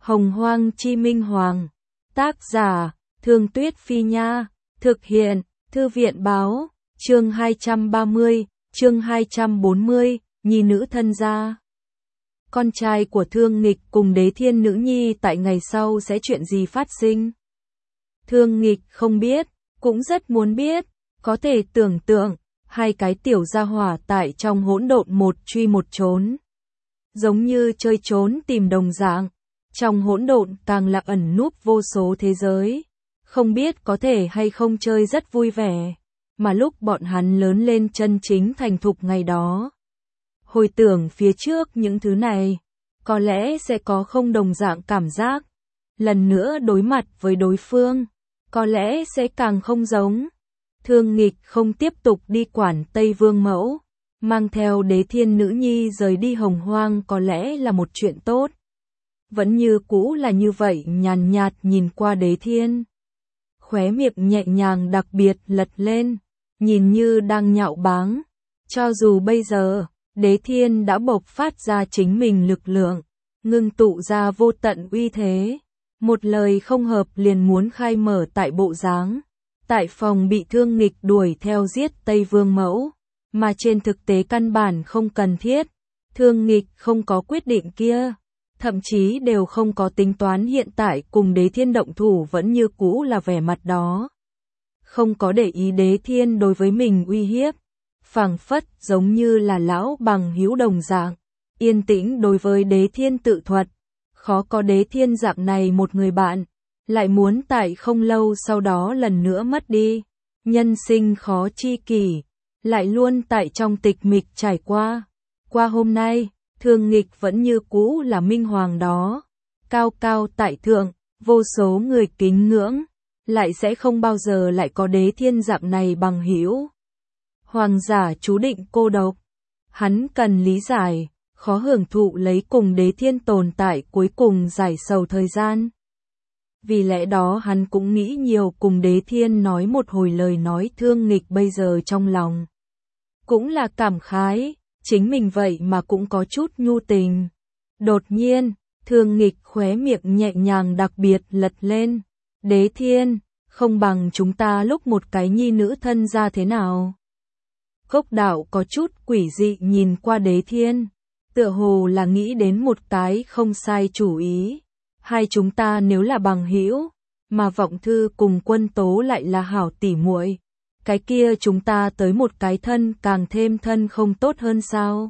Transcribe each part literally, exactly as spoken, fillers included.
Hồng Hoang Chi Minh Hoàng. Tác giả, Thương Tuyết Phi Nha. Thực hiện, Thư viện Báo. Chương hai trăm ba mươi, chương hai trăm bốn mươi, nhi nữ thân gia. Con trai của Thương Nghịch cùng Đế Thiên nữ nhi tại ngày sau sẽ chuyện gì phát sinh? Thương Nghịch không biết, cũng rất muốn biết, có thể tưởng tượng, hai cái tiểu gia hỏa tại trong hỗn độn một truy một trốn. Giống như chơi trốn tìm đồng dạng, trong hỗn độn càng là ẩn núp vô số thế giới, không biết có thể hay không chơi rất vui vẻ, mà lúc bọn hắn lớn lên chân chính thành thục ngày đó. Hồi tưởng phía trước những thứ này, có lẽ sẽ có không đồng dạng cảm giác, lần nữa đối mặt với đối phương, có lẽ sẽ càng không giống. Thương Nghịch không tiếp tục đi quản Tây Vương Mẫu, mang theo Đế Thiên nữ nhi rời đi Hồng Hoang có lẽ là một chuyện tốt. Vẫn như cũ là như vậy, nhàn nhạt nhìn qua Đế Thiên. Khóe miệng nhẹ nhàng đặc biệt lật lên, nhìn như đang nhạo báng. Cho dù bây giờ, Đế Thiên đã bộc phát ra chính mình lực lượng, ngưng tụ ra vô tận uy thế. Một lời không hợp liền muốn khai mở tại bộ dáng. Tại phòng bị Thương Nghịch đuổi theo giết Tây Vương Mẫu, mà trên thực tế căn bản không cần thiết. Thương Nghịch không có quyết định kia, thậm chí đều không có tính toán hiện tại cùng Đế Thiên động thủ, vẫn như cũ là vẻ mặt đó. Không có để ý Đế Thiên đối với mình uy hiếp, phảng phất giống như là lão bằng hữu đồng dạng, yên tĩnh đối với Đế Thiên tự thuật. Khó có Đế Thiên dạng này một người bạn, lại muốn tại không lâu sau đó lần nữa mất đi. Nhân sinh khó chi kỷ, lại luôn tại trong tịch mịch trải qua. Qua hôm nay, Thương Nghịch vẫn như cũ là minh hoàng đó, cao cao tại thượng, vô số người kính ngưỡng, lại sẽ không bao giờ lại có Đế Thiên dạng này bằng hữu. Hoàng giả chú định cô độc, hắn cần lý giải, khó hưởng thụ lấy cùng Đế Thiên tồn tại cuối cùng giải sầu thời gian. Vì lẽ đó hắn cũng nghĩ nhiều cùng Đế Thiên nói một hồi lời nói. Thương Nghịch bây giờ trong lòng cũng là cảm khái, chính mình vậy mà cũng có chút nhu tình. Đột nhiên, Thương Nghịch khóe miệng nhẹ nhàng đặc biệt lật lên. Đế Thiên, không bằng chúng ta lúc một cái nhi nữ thân ra thế nào? Cốc Đạo có chút quỷ dị nhìn qua Đế Thiên, tựa hồ là nghĩ đến một cái không sai chủ ý. Hai chúng ta nếu là bằng hữu, mà Vọng Thư cùng Quân Tố lại là hảo tỉ muội, cái kia chúng ta tới một cái thân càng thêm thân không tốt hơn sao?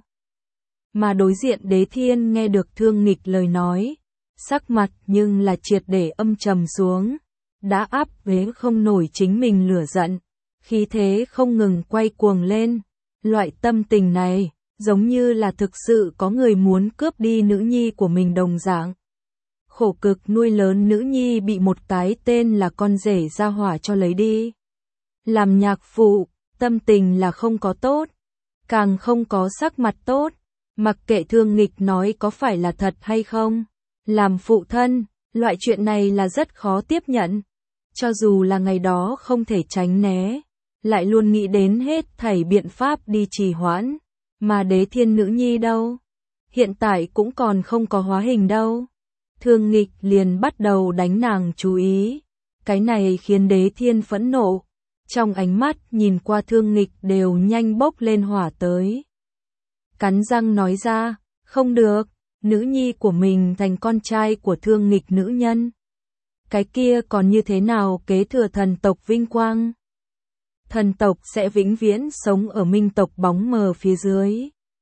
Mà đối diện Đế Thiên nghe được Thương Nghịch lời nói, sắc mặt nhưng là triệt để âm trầm xuống, đã áp chế không nổi chính mình lửa giận, khí thế không ngừng quay cuồng lên. Loại tâm tình này, giống như là thực sự có người muốn cướp đi nữ nhi của mình đồng dạng. Khổ cực nuôi lớn nữ nhi bị một cái tên là con rể gia hỏa cho lấy đi. Làm nhạc phụ, tâm tình là không có tốt, càng không có sắc mặt tốt, mặc kệ Thương Nghịch nói có phải là thật hay không. Làm phụ thân, loại chuyện này là rất khó tiếp nhận, cho dù là ngày đó không thể tránh né, lại luôn nghĩ đến hết thảy biện pháp đi trì hoãn. Mà Đế Thiên nữ nhi đâu? Hiện tại cũng còn không có hóa hình đâu. Thương Nghịch liền bắt đầu đánh nàng chú ý. Cái này khiến Đế Thiên phẫn nộ. Trong ánh mắt nhìn qua Thương Nghịch đều nhanh bốc lên hỏa tới. Cắn răng nói ra, không được, nữ nhi của mình thành con trai của Thương Nghịch nữ nhân. Cái kia còn như thế nào kế thừa thần tộc vinh quang? Thần tộc sẽ vĩnh viễn sống ở minh tộc bóng mờ phía dưới.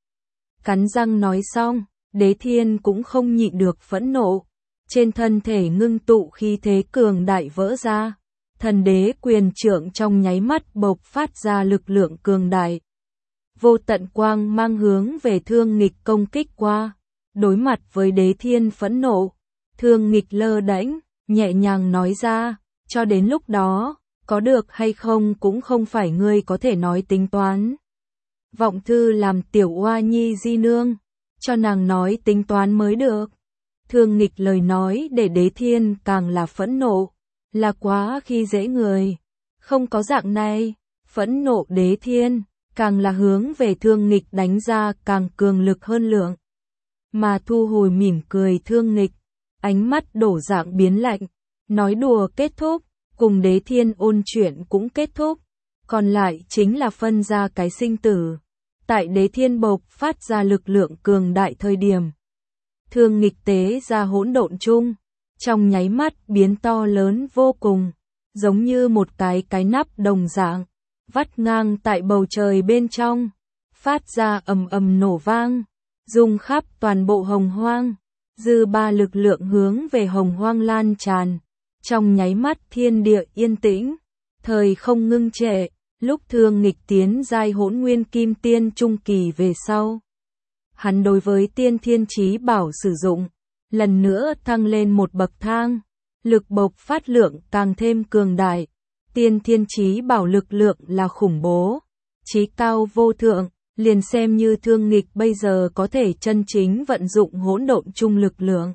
Cắn răng nói xong, Đế Thiên cũng không nhịn được phẫn nộ. Trên thân thể ngưng tụ khí thế cường đại vỡ ra. Thần đế quyền trượng trong nháy mắt bộc phát ra lực lượng cường đại. Vô tận quang mang hướng về Thương Nghịch công kích qua. Đối mặt với Đế Thiên phẫn nộ, Thương Nghịch lơ đễnh, nhẹ nhàng nói ra, cho đến lúc đó, có được hay không cũng không phải ngươi có thể nói tính toán. Vọng Thư làm tiểu oa nhi di nương, cho nàng nói tính toán mới được. Thương Nghịch lời nói để Đế Thiên càng là phẫn nộ, là quá khi dễ người. Không có dạng này, phẫn nộ Đế Thiên, càng là hướng về Thương Nghịch đánh ra càng cường lực hơn lượng. Mà thu hồi mỉm cười Thương Nghịch, ánh mắt đổ dạng biến lạnh, nói đùa kết thúc, cùng Đế Thiên ôn chuyện cũng kết thúc, còn lại chính là phân ra cái sinh tử. Tại Đế Thiên bộc phát ra lực lượng cường đại thời điểm, Thương Nghịch tế ra hỗn độn chung, trong nháy mắt biến to lớn vô cùng, giống như một cái cái nắp đồng dạng, vắt ngang tại bầu trời bên trong, phát ra ầm ầm nổ vang, rung khắp toàn bộ Hồng Hoang, dư ba lực lượng hướng về Hồng Hoang lan tràn, trong nháy mắt thiên địa yên tĩnh, thời không ngưng trệ, lúc Thương Nghịch tiến giai Hỗn Nguyên Kim Tiên trung kỳ về sau. Hắn đối với Tiên Thiên Chí Bảo sử dụng, lần nữa thăng lên một bậc thang, lực bộc phát lượng càng thêm cường đại, Tiên Thiên Chí Bảo lực lượng là khủng bố, chí cao vô thượng, liền xem như Thương Nghịch bây giờ có thể chân chính vận dụng hỗn độn chung lực lượng,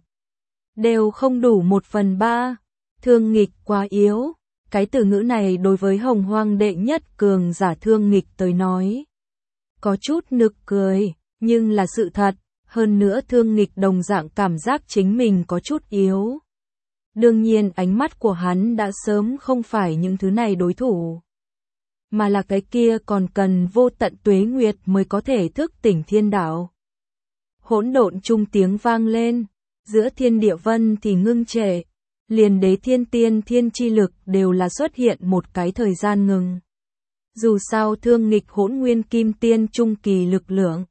đều không đủ một phần ba, Thương Nghịch quá yếu. Cái từ ngữ này đối với Hồng Hoang đệ nhất cường giả Thương Nghịch tới nói, có chút nực cười, nhưng là sự thật, hơn nữa Thương Nghịch đồng dạng cảm giác chính mình có chút yếu. Đương nhiên ánh mắt của hắn đã sớm không phải những thứ này đối thủ, mà là cái kia còn cần vô tận tuế nguyệt mới có thể thức tỉnh thiên đạo. Hỗn độn chung tiếng vang lên, giữa thiên địa vân thì ngưng trệ, liền Đế Thiên tiên thiên chi lực đều là xuất hiện một cái thời gian ngừng. Dù sao Thương Nghịch Hỗn Nguyên Kim Tiên trung kỳ lực lượng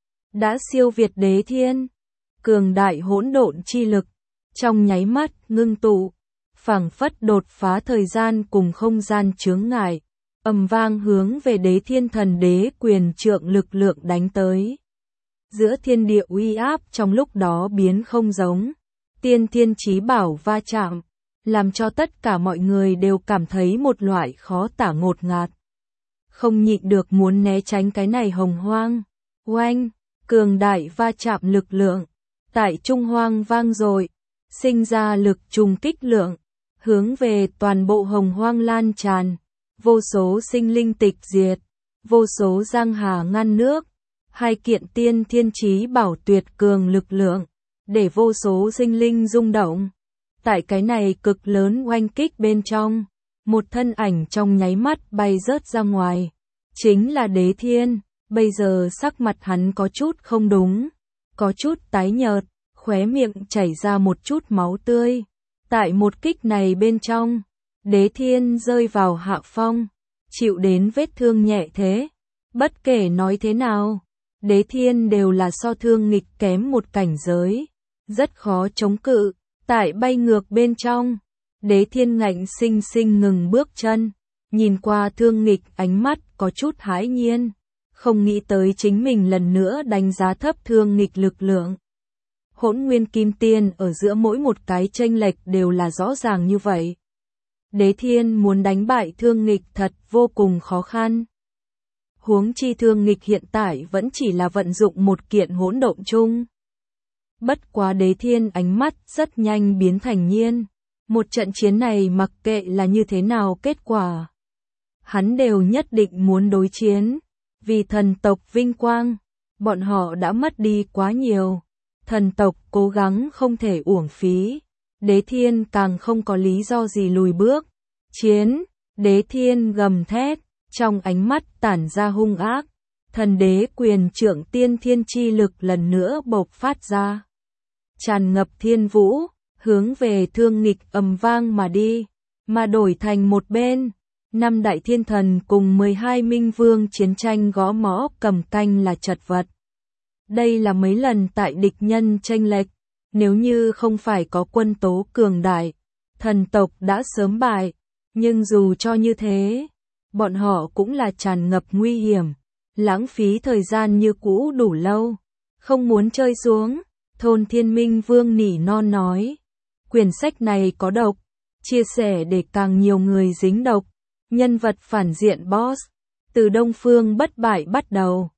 đã siêu việt Đế Thiên, cường đại hỗn độn chi lực, trong nháy mắt ngưng tụ, phảng phất đột phá thời gian cùng không gian chướng ngại, ầm vang hướng về Đế Thiên thần đế quyền trượng lực lượng đánh tới. Giữa thiên địa uy áp trong lúc đó biến không giống, Tiên Thiên Chí Bảo va chạm, làm cho tất cả mọi người đều cảm thấy một loại khó tả ngột ngạt. Không nhịn được muốn né tránh cái này hồng hoang. Oanh, cường đại va chạm lực lượng, tại Trung Hoang vang dội, sinh ra lực trùng kích lượng, hướng về toàn bộ hồng hoang lan tràn, vô số sinh linh tịch diệt, vô số giang hà ngăn nước, hai kiện Tiên Thiên Chí Bảo tuyệt cường lực lượng, để vô số sinh linh rung động. Tại cái này cực lớn oanh kích bên trong, một thân ảnh trong nháy mắt bay rớt ra ngoài, chính là Đế Thiên. Bây giờ sắc mặt hắn có chút không đúng, có chút tái nhợt, khóe miệng chảy ra một chút máu tươi. Tại một kích này bên trong, Đế Thiên rơi vào hạ phong, chịu đến vết thương nhẹ thế. Bất kể nói thế nào, Đế Thiên đều là so Thương Nghịch kém một cảnh giới, rất khó chống cự. Tại bay ngược bên trong, Đế Thiên ngạnh sinh sinh ngừng bước chân, nhìn qua Thương Nghịch ánh mắt có chút hãi nhiên, không nghĩ tới chính mình lần nữa đánh giá thấp Thương Nghịch lực lượng. Hỗn Nguyên Kim Tiên ở giữa mỗi một cái chênh lệch đều là rõ ràng như vậy. Đế Thiên muốn đánh bại Thương Nghịch thật vô cùng khó khăn. Huống chi Thương Nghịch hiện tại vẫn chỉ là vận dụng một kiện hỗn độn chung. Bất quá Đế Thiên ánh mắt rất nhanh biến thành nhiên. Một trận chiến này mặc kệ là như thế nào kết quả, hắn đều nhất định muốn đối chiến. Vì thần tộc vinh quang, bọn họ đã mất đi quá nhiều. Thần tộc cố gắng không thể uổng phí. Đế Thiên càng không có lý do gì lùi bước. Chiến, Đế Thiên gầm thét, trong ánh mắt tản ra hung ác. Thần đế quyền trượng tiên thiên chi lực lần nữa bộc phát ra, tràn ngập thiên vũ, hướng về Thương Nghịch ầm vang mà đi, mà đổi thành một bên. Năm đại thiên thần cùng mười hai minh vương chiến tranh gõ mõ cầm canh là chật vật. Đây là mấy lần tại địch nhân tranh lệch, nếu như không phải có quân tố cường đại, thần tộc đã sớm bại, nhưng dù cho như thế, bọn họ cũng là tràn ngập nguy hiểm, lãng phí thời gian như cũ đủ lâu, không muốn chơi xuống. Thôn Thiên Minh Vương nỉ non nói, quyển sách này có độc, chia sẻ để càng nhiều người dính độc. Nhân vật phản diện boss, từ Đông Phương bất bại bắt đầu,